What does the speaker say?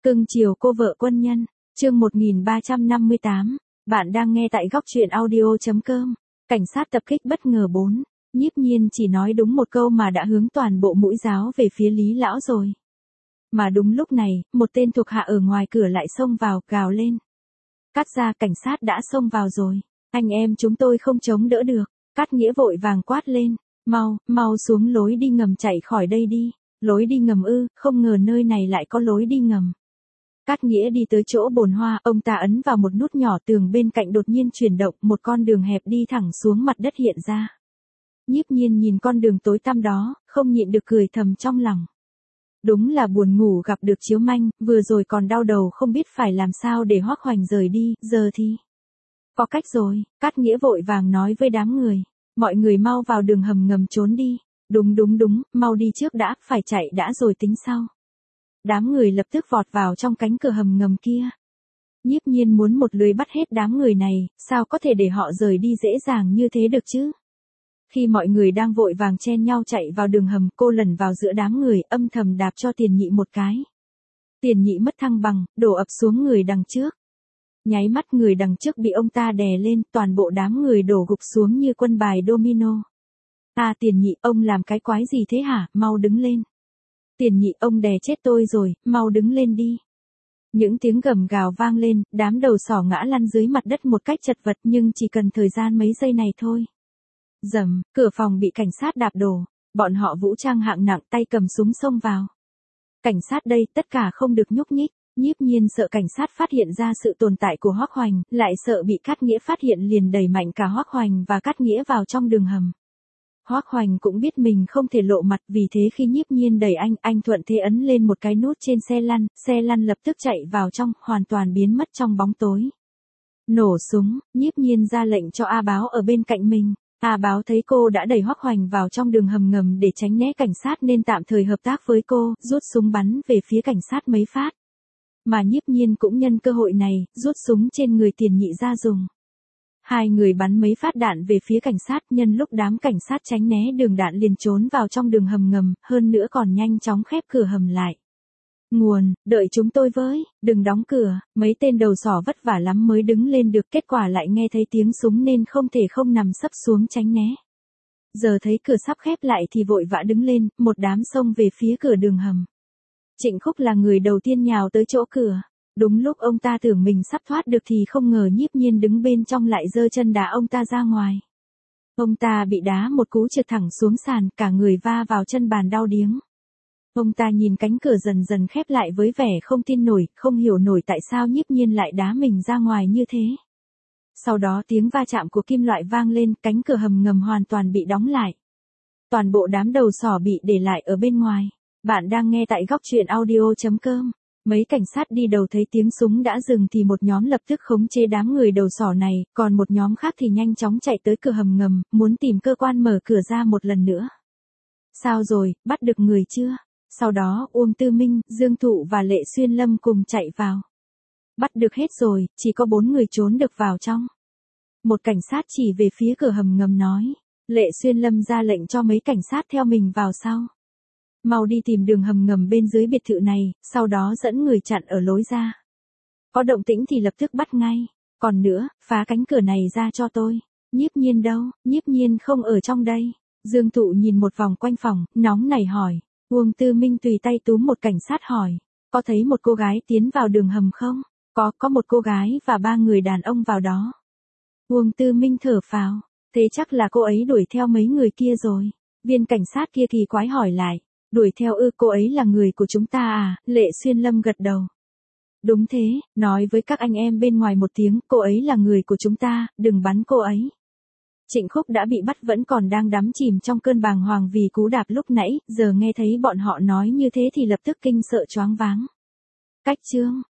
Cưng chiều cô vợ quân nhân, chương 1358, bạn đang nghe tại góc truyện audio.com. Cảnh sát tập kích bất ngờ 4, Nhiếp Nhiên chỉ nói đúng một câu mà đã hướng toàn bộ mũi giáo về phía Lý Lão rồi. Mà đúng lúc này, một tên thuộc hạ ở ngoài cửa lại xông vào, gào lên. Cát gia, cảnh sát đã xông vào rồi, anh em chúng tôi không chống đỡ được. Cát Nghĩa vội vàng quát lên, mau xuống lối đi ngầm chạy khỏi đây đi. Lối đi ngầm ư? Không ngờ nơi này lại có lối đi ngầm. Cát Nghĩa đi tới chỗ bồn hoa, ông ta ấn vào một nút nhỏ, tường bên cạnh đột nhiên chuyển động, một con đường hẹp đi thẳng xuống mặt đất hiện ra. Nhiếp Nhiên nhìn con đường tối tăm đó, không nhịn được cười thầm trong lòng. Đúng là buồn ngủ gặp được chiếu manh, vừa rồi còn đau đầu không biết phải làm sao để Hoắc Hoành rời đi, giờ thì có cách rồi. Cát Nghĩa vội vàng nói với đám người, mọi người mau vào đường hầm ngầm trốn đi. Đúng, mau đi trước đã, phải chạy đã rồi tính sau. Đám người lập tức vọt vào trong cánh cửa hầm ngầm kia. Nhiếp Nhiên muốn một lưới bắt hết đám người này, sao có thể để họ rời đi dễ dàng như thế được chứ? Khi mọi người đang vội vàng chen nhau chạy vào đường hầm, cô lẩn vào giữa đám người, âm thầm đạp cho Tiền Nhị một cái. Tiền Nhị mất thăng bằng, đổ ập xuống người đằng trước. Nháy mắt người đằng trước bị ông ta đè lên, toàn bộ đám người đổ gục xuống như quân bài domino. Tiền Nhị, ông làm cái quái gì thế hả, mau đứng lên. Tiền Nhị, ông đè chết tôi rồi, mau đứng lên đi. Những tiếng gầm gào vang lên, đám đầu sỏ ngã lăn dưới mặt đất một cách chật vật, nhưng chỉ cần thời gian mấy giây này thôi. Rầm, cửa phòng bị cảnh sát đạp đổ, bọn họ vũ trang hạng nặng, tay cầm súng xông vào. Cảnh sát đây, tất cả không được nhúc nhích. Nhiếp Nhiên sợ cảnh sát phát hiện ra sự tồn tại của Hoắc Hoành, lại sợ bị Cát Nghĩa phát hiện, liền đẩy mạnh cả Hoắc Hoành và Cát Nghĩa vào trong đường hầm. Hoắc Hoành cũng biết mình không thể lộ mặt, vì thế khi Nhiếp Nhiên đẩy anh thuận thế ấn lên một cái nút trên xe lăn lập tức chạy vào trong, hoàn toàn biến mất trong bóng tối. Nổ súng, Nhiếp Nhiên ra lệnh cho A Báo ở bên cạnh mình. A Báo thấy cô đã đẩy Hoắc Hoành vào trong đường hầm ngầm để tránh né cảnh sát nên tạm thời hợp tác với cô, rút súng bắn về phía cảnh sát mấy phát. Mà Nhiếp Nhiên cũng nhân cơ hội này, rút súng trên người Tiền Nhị ra dùng. Hai người bắn mấy phát đạn về phía cảnh sát, nhân lúc đám cảnh sát tránh né đường đạn liền trốn vào trong đường hầm ngầm, hơn nữa còn nhanh chóng khép cửa hầm lại. Nguồn, đợi chúng tôi với, đừng đóng cửa, mấy tên đầu sỏ vất vả lắm mới đứng lên được, kết quả lại nghe thấy tiếng súng nên không thể không nằm sấp xuống tránh né. Giờ thấy cửa sắp khép lại thì vội vã đứng lên, một đám xông về phía cửa đường hầm. Trịnh Khúc là người đầu tiên nhào tới chỗ cửa. Đúng lúc ông ta tưởng mình sắp thoát được thì không ngờ Nhiếp Nhiên đứng bên trong lại giơ chân đá ông ta ra ngoài. Ông ta bị đá một cú trượt thẳng xuống sàn, cả người va vào chân bàn đau điếng. Ông ta nhìn cánh cửa dần dần khép lại với vẻ không tin nổi, không hiểu nổi tại sao Nhiếp Nhiên lại đá mình ra ngoài như thế. Sau đó tiếng va chạm của kim loại vang lên, cánh cửa hầm ngầm hoàn toàn bị đóng lại. Toàn bộ đám đầu sỏ bị để lại ở bên ngoài. Bạn đang nghe tại góc truyện audio.com. Mấy cảnh sát đi đầu thấy tiếng súng đã dừng thì một nhóm lập tức khống chế đám người đầu sỏ này, còn một nhóm khác thì nhanh chóng chạy tới cửa hầm ngầm, muốn tìm cơ quan mở cửa ra một lần nữa. Sao rồi, bắt được người chưa? Sau đó, Uông Tư Minh, Dương Thụ và Lệ Xuyên Lâm cùng chạy vào. Bắt được hết rồi, chỉ có 4 người trốn được vào trong. Một cảnh sát chỉ về phía cửa hầm ngầm nói. Lệ Xuyên Lâm ra lệnh cho mấy cảnh sát theo mình vào sau. Mau đi tìm đường hầm ngầm bên dưới biệt thự này, sau đó dẫn người chặn ở lối ra. Có động tĩnh thì lập tức bắt ngay. Còn nữa, phá cánh cửa này ra cho tôi. Nhiếp Nhiên đâu? Nhiếp Nhiên không ở trong đây. Dương Thụ nhìn một vòng quanh phòng, nóng nảy hỏi. Uông Tư Minh tùy tay túm một cảnh sát hỏi. Có thấy một cô gái tiến vào đường hầm không? Có một cô gái và 3 người đàn ông vào đó. Uông Tư Minh thở phào. Thế chắc là cô ấy đuổi theo mấy người kia rồi. Viên cảnh sát kia kỳ quái hỏi lại. Đuổi theo ư? Cô ấy là người của chúng ta à? Lệ Xuyên Lâm gật đầu. Đúng thế, nói với các anh em bên ngoài một tiếng, cô ấy là người của chúng ta, đừng bắn cô ấy. Trịnh Khúc đã bị bắt vẫn còn đang đắm chìm trong cơn bàng hoàng vì cú đạp lúc nãy, giờ nghe thấy bọn họ nói như thế thì lập tức kinh sợ choáng váng. Cách chương